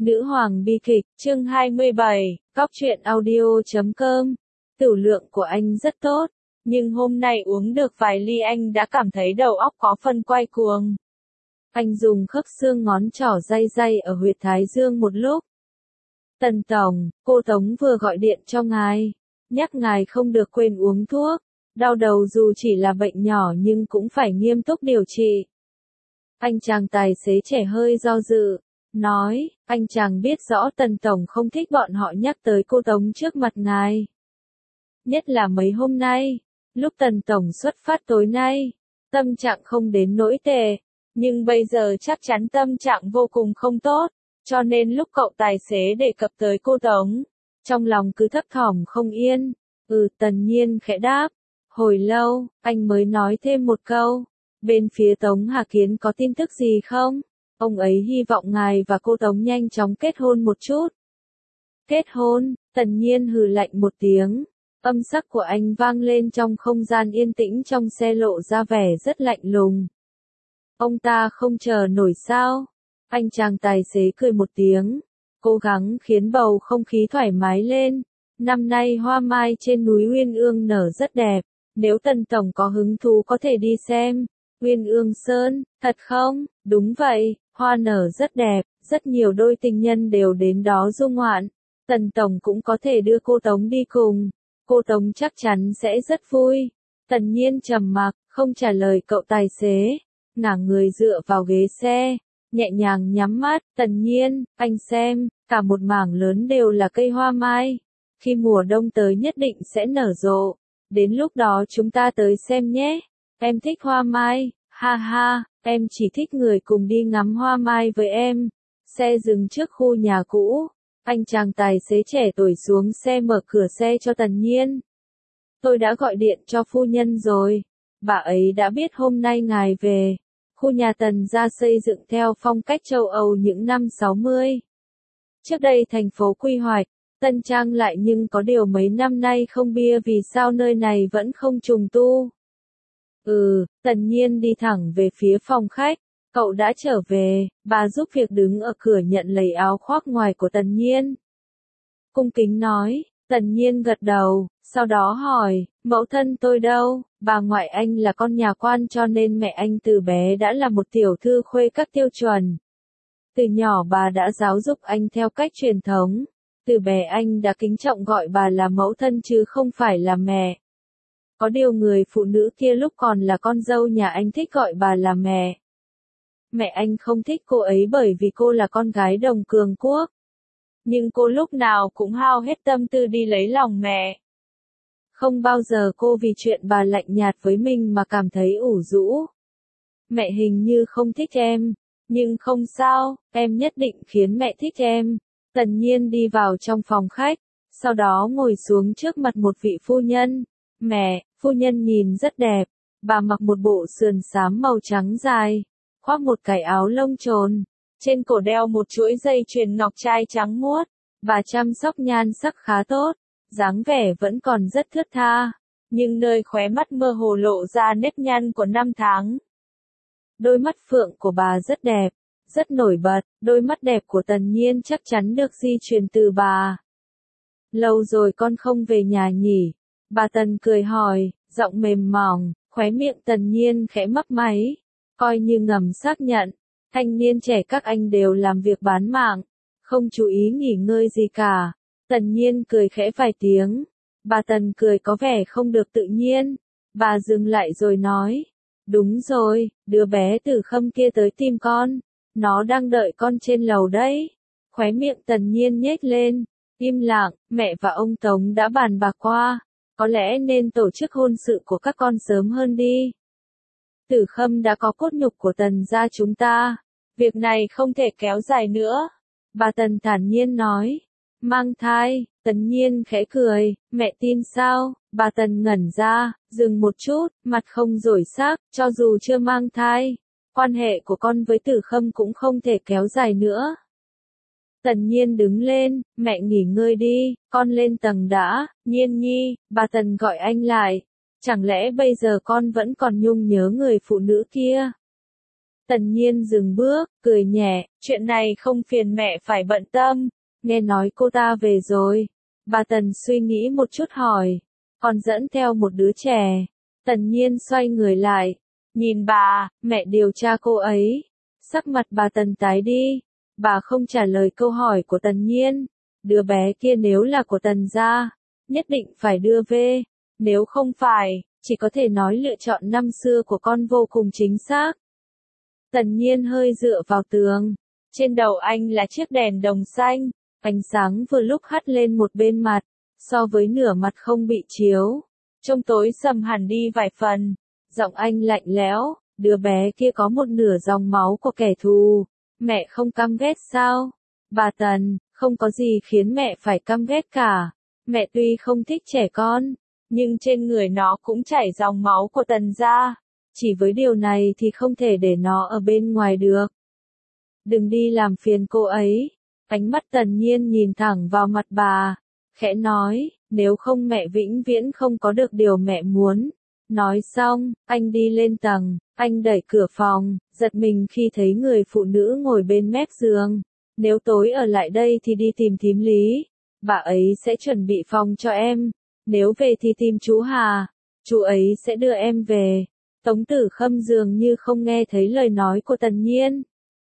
Nữ hoàng bi kịch, chương 27, Cóc truyện audio.com. Tửu lượng của anh rất tốt, nhưng hôm nay uống được vài ly anh đã cảm thấy đầu óc có phần quay cuồng. Anh dùng khớp xương ngón trỏ day day ở huyệt thái dương một lúc. Tần Tổng, cô Tống vừa gọi điện cho ngài, nhắc ngài không được quên uống thuốc. Đau đầu dù chỉ là bệnh nhỏ nhưng cũng phải nghiêm túc điều trị. Anh chàng tài xế trẻ hơi do dự, nói, anh chàng biết rõ Tần Tổng không thích bọn họ nhắc tới cô Tống trước mặt ngài. Nhất là mấy hôm nay, lúc Tần Tổng xuất phát tối nay, tâm trạng không đến nỗi tệ, nhưng bây giờ chắc chắn tâm trạng vô cùng không tốt, cho nên lúc cậu tài xế đề cập tới cô Tống, trong lòng cứ thấp thỏm không yên. Tần Nhiên khẽ đáp. Hồi lâu, anh mới nói thêm một câu. Bên phía Tống Hà Kiến có tin tức gì không? Ông ấy hy vọng ngài và cô Tống nhanh chóng kết hôn một chút. Kết hôn? Tần Nhiên hừ lạnh một tiếng. Âm sắc của anh vang lên trong không gian yên tĩnh trong xe lộ ra vẻ rất lạnh lùng. Ông ta không chờ nổi sao? Anh chàng tài xế cười một tiếng, cố gắng khiến bầu không khí thoải mái lên. Năm nay hoa mai trên núi Uyên Ương nở rất đẹp. Nếu Tần Tổng có hứng thú có thể đi xem. Uyên Ương Sơn, thật không? Đúng vậy, hoa nở rất đẹp, rất nhiều đôi tình nhân đều đến đó du ngoạn. Tần Tổng cũng có thể đưa cô Tống đi cùng. Cô Tống chắc chắn sẽ rất vui. Tần Nhiên trầm mặc, không trả lời cậu tài xế. Ngả người dựa vào ghế xe, nhẹ nhàng nhắm mắt. Tần Nhiên, anh xem, cả một mảng lớn đều là cây hoa mai. Khi mùa đông tới nhất định sẽ nở rộ. Đến lúc đó chúng ta tới xem nhé. Em thích hoa mai, ha ha, em chỉ thích người cùng đi ngắm hoa mai với em. Xe dừng trước khu nhà cũ. Anh chàng tài xế trẻ tuổi xuống xe mở cửa xe cho Tần Nhiên. Tôi đã gọi điện cho phu nhân rồi. Bà ấy đã biết hôm nay ngài về. Khu nhà Tần gia xây dựng theo phong cách châu Âu những năm 60. Trước đây thành phố quy hoạch, tân trang lại nhưng có điều mấy năm nay không bia vì sao nơi này vẫn không trùng tu. Tần Nhiên đi thẳng về phía phòng khách. Cậu đã trở về, bà giúp việc đứng ở cửa nhận lấy áo khoác ngoài của Tần Nhiên. Cung kính nói, Tần Nhiên gật đầu, sau đó hỏi, mẫu thân tôi đâu? Bà ngoại anh là con nhà quan cho nên mẹ anh từ bé đã là một tiểu thư khuê các tiêu chuẩn. Từ nhỏ bà đã giáo dục anh theo cách truyền thống. Từ bé anh đã kính trọng gọi bà là mẫu thân chứ không phải là mẹ. Có điều người phụ nữ kia lúc còn là con dâu nhà anh thích gọi bà là mẹ. Mẹ anh không thích cô ấy bởi vì cô là con gái đồng cường quốc. Nhưng cô lúc nào cũng hao hết tâm tư đi lấy lòng mẹ. Không bao giờ cô vì chuyện bà lạnh nhạt với mình mà cảm thấy ủ rũ. Mẹ hình như không thích em. Nhưng không sao, em nhất định khiến mẹ thích em. Tần Nhiên đi vào trong phòng khách, sau đó ngồi xuống trước mặt một vị phu nhân. Mẹ, phu nhân nhìn rất đẹp. Bà mặc một bộ sườn xám màu trắng dài, khoác một cái áo lông trồn, trên cổ đeo một chuỗi dây chuyền ngọc trai trắng muốt. Bà chăm sóc nhan sắc khá tốt, dáng vẻ vẫn còn rất thướt tha, nhưng nơi khóe mắt mơ hồ lộ ra nếp nhăn của năm tháng. Đôi mắt phượng của bà rất đẹp, rất nổi bật, đôi mắt đẹp của Tần Nhiên chắc chắn được di truyền từ bà. Lâu rồi con không về nhà nhỉ? Bà Tần cười hỏi, giọng mềm mỏng, khóe miệng Tần Nhiên khẽ mấp máy, coi như ngầm xác nhận, thanh niên trẻ các anh đều làm việc bán mạng, không chú ý nghỉ ngơi gì cả. Tần Nhiên cười khẽ vài tiếng, bà Tần cười có vẻ không được tự nhiên, bà dừng lại rồi nói, đúng rồi, đứa bé Tử Khâm kia tới tìm con, nó đang đợi con trên lầu đấy. Khóe miệng Tần Nhiên nhếch lên, im lặng, mẹ và ông Tống đã bàn bạc qua, có lẽ nên tổ chức hôn sự của các con sớm hơn đi. Tử Khâm đã có cốt nhục của Tần gia chúng ta, việc này không thể kéo dài nữa. Bà Tần thản nhiên nói, mang thai. Tần Nhiên khẽ cười, mẹ tin sao? Bà Tần ngẩn ra, dừng một chút, mặt không đổi sắc, cho dù chưa mang thai, quan hệ của con với Tử Khâm cũng không thể kéo dài nữa. Tần Nhiên đứng lên, mẹ nghỉ ngơi đi, con lên tầng đã. Nhiên nhi, bà Tần gọi anh lại. Chẳng lẽ bây giờ con vẫn còn nhung nhớ người phụ nữ kia? Tần Nhiên dừng bước, cười nhẹ, chuyện này không phiền mẹ phải bận tâm. Nghe nói cô ta về rồi. Bà Tần suy nghĩ một chút hỏi, còn dẫn theo một đứa trẻ. Tần Nhiên xoay người lại, nhìn bà, mẹ điều tra cô ấy. Sắc mặt bà Tần tái đi, bà không trả lời câu hỏi của Tần Nhiên. Đứa bé kia nếu là của Tần gia, nhất định phải đưa về. Nếu không phải, chỉ có thể nói lựa chọn năm xưa của con vô cùng chính xác. Tần Nhiên hơi dựa vào tường. Trên đầu anh là chiếc đèn đồng xanh. Ánh sáng vừa lúc hắt lên một bên mặt, so với nửa mặt không bị chiếu. Trông tối sầm hẳn đi vài phần. Giọng anh lạnh lẽo, đứa bé kia có một nửa dòng máu của kẻ thù. Mẹ không căm ghét sao? Bà Tần, không có gì khiến mẹ phải căm ghét cả. Mẹ tuy không thích trẻ con, nhưng trên người nó cũng chảy dòng máu của Tần gia. Chỉ với điều này thì không thể để nó ở bên ngoài được. Đừng đi làm phiền cô ấy. Ánh mắt Tần Nhiên nhìn thẳng vào mặt bà, khẽ nói, nếu không mẹ vĩnh viễn không có được điều mẹ muốn. Nói xong, anh đi lên tầng, anh đẩy cửa phòng, giật mình khi thấy người phụ nữ ngồi bên mép giường. Nếu tối ở lại đây thì đi tìm thím Lý, bà ấy sẽ chuẩn bị phòng cho em. Nếu về thì tìm chú Hà, chú ấy sẽ đưa em về. Tống Tử Khâm dường như không nghe thấy lời nói của Tần Nhiên.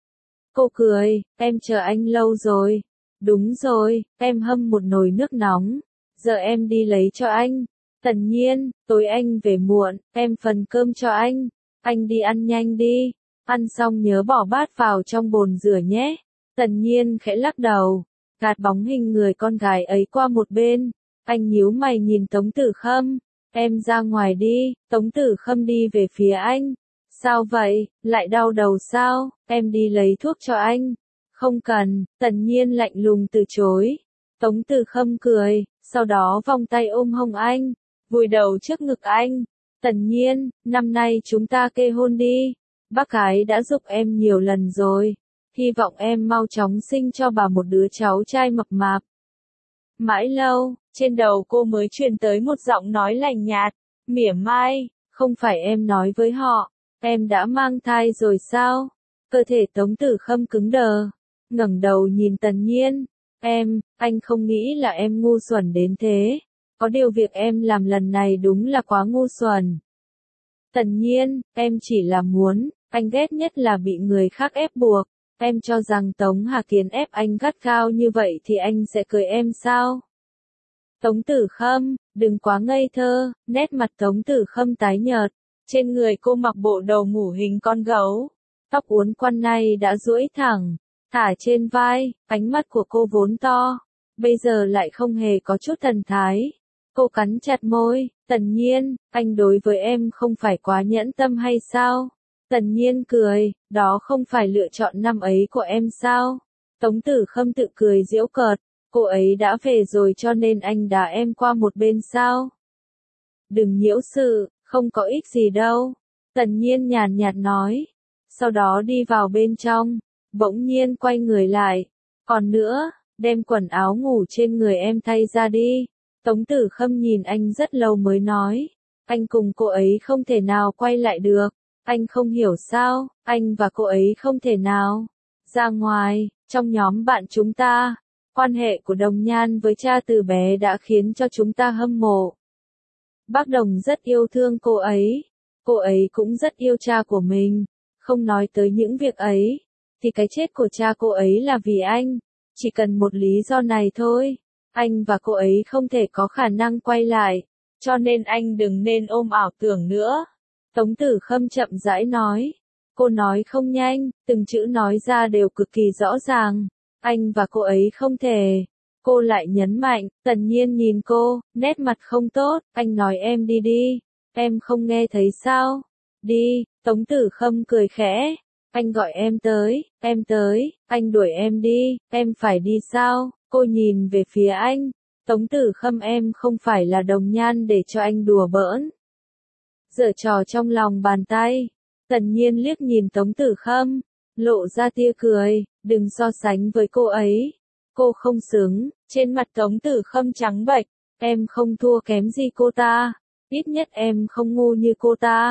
Cô cười, em chờ anh lâu rồi. Đúng rồi, em hâm một nồi nước nóng. Giờ em đi lấy cho anh. Tần Nhiên, tối anh về muộn, em phần cơm cho anh. Anh đi ăn nhanh đi. Ăn xong nhớ bỏ bát vào trong bồn rửa nhé. Tần Nhiên khẽ lắc đầu, gạt bóng hình người con gái ấy qua một bên. Anh nhíu mày nhìn Tống Tử Khâm. Em ra ngoài đi. Tống Tử Khâm đi về phía anh. Sao vậy, lại đau đầu sao, em đi lấy thuốc cho anh. Không cần, Tần Nhiên lạnh lùng từ chối. Tống Tử Khâm cười, sau đó vòng tay ôm hông anh, vùi đầu trước ngực anh. Tần Nhiên, năm nay chúng ta kê hôn đi. Bác gái đã giúp em nhiều lần rồi. Hy vọng em mau chóng sinh cho bà một đứa cháu trai mập mạp. Mãi lâu, trên đầu cô mới truyền tới một giọng nói lạnh nhạt, mỉa mai, không phải em nói với họ. Em đã mang thai rồi sao? Cơ thể Tống Tử Khâm cứng đờ, ngẩng đầu nhìn Tần Nhiên. Anh không nghĩ là em ngu xuẩn đến thế. Có điều việc em làm lần này đúng là quá ngu xuẩn. Tần Nhiên, em chỉ là muốn, anh ghét nhất là bị người khác ép buộc. Em cho rằng Tống Hà Kiến ép anh gắt gao như vậy thì anh sẽ cưới em sao? Tống Tử Khâm, đừng quá ngây thơ, nét mặt Tống Tử Khâm tái nhợt. Trên người cô mặc bộ đồ ngủ hình con gấu. Tóc uốn quăn này đã duỗi thẳng, thả trên vai, ánh mắt của cô vốn to. Bây giờ lại không hề có chút thần thái. Cô cắn chặt môi, Tần Nhiên, anh đối với em không phải quá nhẫn tâm hay sao? Tần Nhiên cười, đó không phải lựa chọn năm ấy của em sao? Tống Tử Khâm tự cười giễu cợt, cô ấy đã về rồi cho nên anh đá em qua một bên sao? Đừng nhiễu sự, không có ích gì đâu. Tần Nhiên nhàn nhạt nói. Sau đó đi vào bên trong, bỗng nhiên quay người lại. Còn nữa, đem quần áo ngủ trên người em thay ra đi. Tống Tử Khâm nhìn anh rất lâu mới nói. Anh cùng cô ấy không thể nào quay lại được. Anh không hiểu sao, anh và cô ấy không thể nào ra ngoài, trong nhóm bạn chúng ta. Quan hệ của Đồng Nhan với cha từ bé đã khiến cho chúng ta hâm mộ. Bác Đồng rất yêu thương cô ấy cũng rất yêu cha của mình. Không nói tới những việc ấy, thì cái chết của cha cô ấy là vì anh. Chỉ cần một lý do này thôi, anh và cô ấy không thể có khả năng quay lại, cho nên anh đừng nên ôm ảo tưởng nữa. Tống Tử Khâm chậm rãi nói. Cô nói không nhanh, từng chữ nói ra đều cực kỳ rõ ràng. Anh và cô ấy không thể. Cô lại nhấn mạnh, Tần Nhiên nhìn cô, nét mặt không tốt, anh nói em đi đi. Em không nghe thấy sao? Đi, Tống Tử Khâm cười khẽ. Anh gọi em tới, anh đuổi em đi, em phải đi sao? Cô nhìn về phía anh. Tống Tử Khâm, em không phải là Đồng Nhan để cho anh đùa bỡn. Giở trò trong lòng bàn tay. Tần Nhiên liếc nhìn Tống Tử Khâm, lộ ra tia cười, đừng so sánh với cô ấy. Cô không xứng. Trên mặt Tống Tử Khâm trắng bệch. Em không thua kém gì cô ta. Ít nhất em không ngu như cô ta.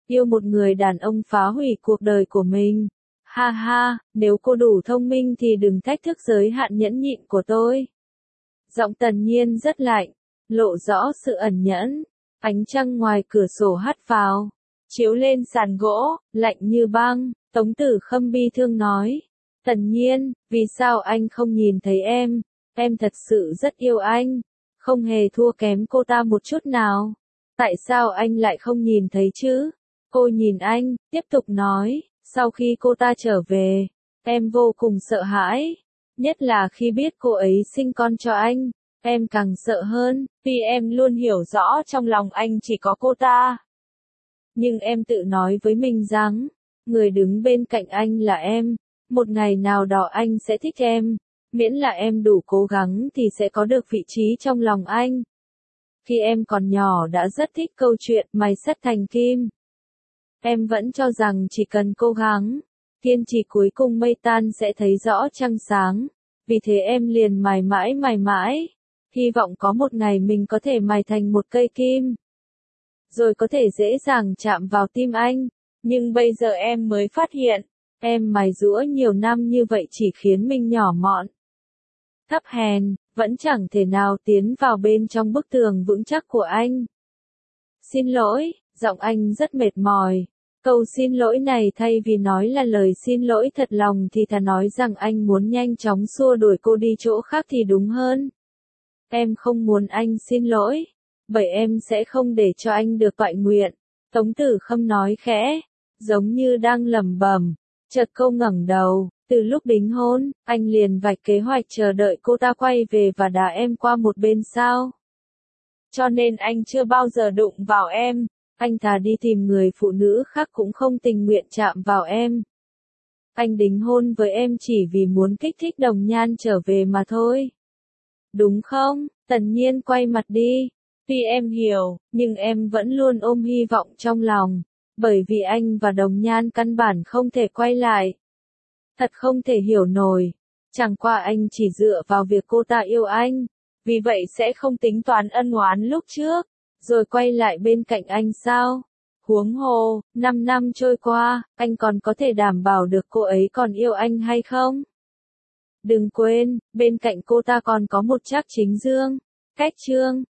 Yêu một người đàn ông phá hủy cuộc đời của mình. Ha ha, nếu cô đủ thông minh thì đừng thách thức giới hạn nhẫn nhịn của tôi. Giọng Tần Nhiên rất lạnh, lộ rõ sự ẩn nhẫn. Ánh trăng ngoài cửa sổ hắt vào, chiếu lên sàn gỗ, lạnh như băng. Tống Tử Khâm bi thương nói. Tần Nhiên, vì sao anh không nhìn thấy em? Em thật sự rất yêu anh. Không hề thua kém cô ta một chút nào. Tại sao anh lại không nhìn thấy chứ? Cô nhìn anh, tiếp tục nói. Sau khi cô ta trở về, em vô cùng sợ hãi. Nhất là khi biết cô ấy sinh con cho anh. Em càng sợ hơn, vì em luôn hiểu rõ trong lòng anh chỉ có cô ta. Nhưng em tự nói với mình rằng, người đứng bên cạnh anh là em. Một ngày nào đó anh sẽ thích em. Miễn là em đủ cố gắng thì sẽ có được vị trí trong lòng anh. Khi em còn nhỏ đã rất thích câu chuyện mài sắt thành kim. Em vẫn cho rằng chỉ cần cố gắng, kiên trì cuối cùng mây tan sẽ thấy rõ trăng sáng. Vì thế em liền mài mãi. Hy vọng có một ngày mình có thể mài thành một cây kim. Rồi có thể dễ dàng chạm vào tim anh. Nhưng bây giờ em mới phát hiện, em mài giũa nhiều năm như vậy chỉ khiến mình nhỏ mọn. Thấp hèn, vẫn chẳng thể nào tiến vào bên trong bức tường vững chắc của anh. Xin lỗi, giọng anh rất mệt mỏi. Câu xin lỗi này thay vì nói là lời xin lỗi thật lòng thì thà nói rằng anh muốn nhanh chóng xua đuổi cô đi chỗ khác thì đúng hơn. Em không muốn anh xin lỗi, bởi em sẽ không để cho anh được toại nguyện. Tống Tử Khâm nói khẽ, giống như đang lẩm bẩm. Chợt cô ngẩng đầu, từ lúc đính hôn, anh liền vạch kế hoạch chờ đợi cô ta quay về và đá em qua một bên sao. Cho nên anh chưa bao giờ đụng vào em, anh thà đi tìm người phụ nữ khác cũng không tình nguyện chạm vào em. Anh đính hôn với em chỉ vì muốn kích thích Đồng Nhan trở về mà thôi. Đúng không? Tần Nhiên quay mặt đi. Tuy em hiểu, nhưng em vẫn luôn ôm hy vọng trong lòng. Bởi vì anh và Đồng Nhan căn bản không thể quay lại. Thật không thể hiểu nổi. Chẳng qua anh chỉ dựa vào việc cô ta yêu anh. Vì vậy sẽ không tính toán ân oán lúc trước. Rồi quay lại bên cạnh anh sao? Huống hồ, 5 năm trôi qua, anh còn có thể đảm bảo được cô ấy còn yêu anh hay không? Đừng quên, bên cạnh cô ta còn có một Trác Chính Dương. Cách Trương.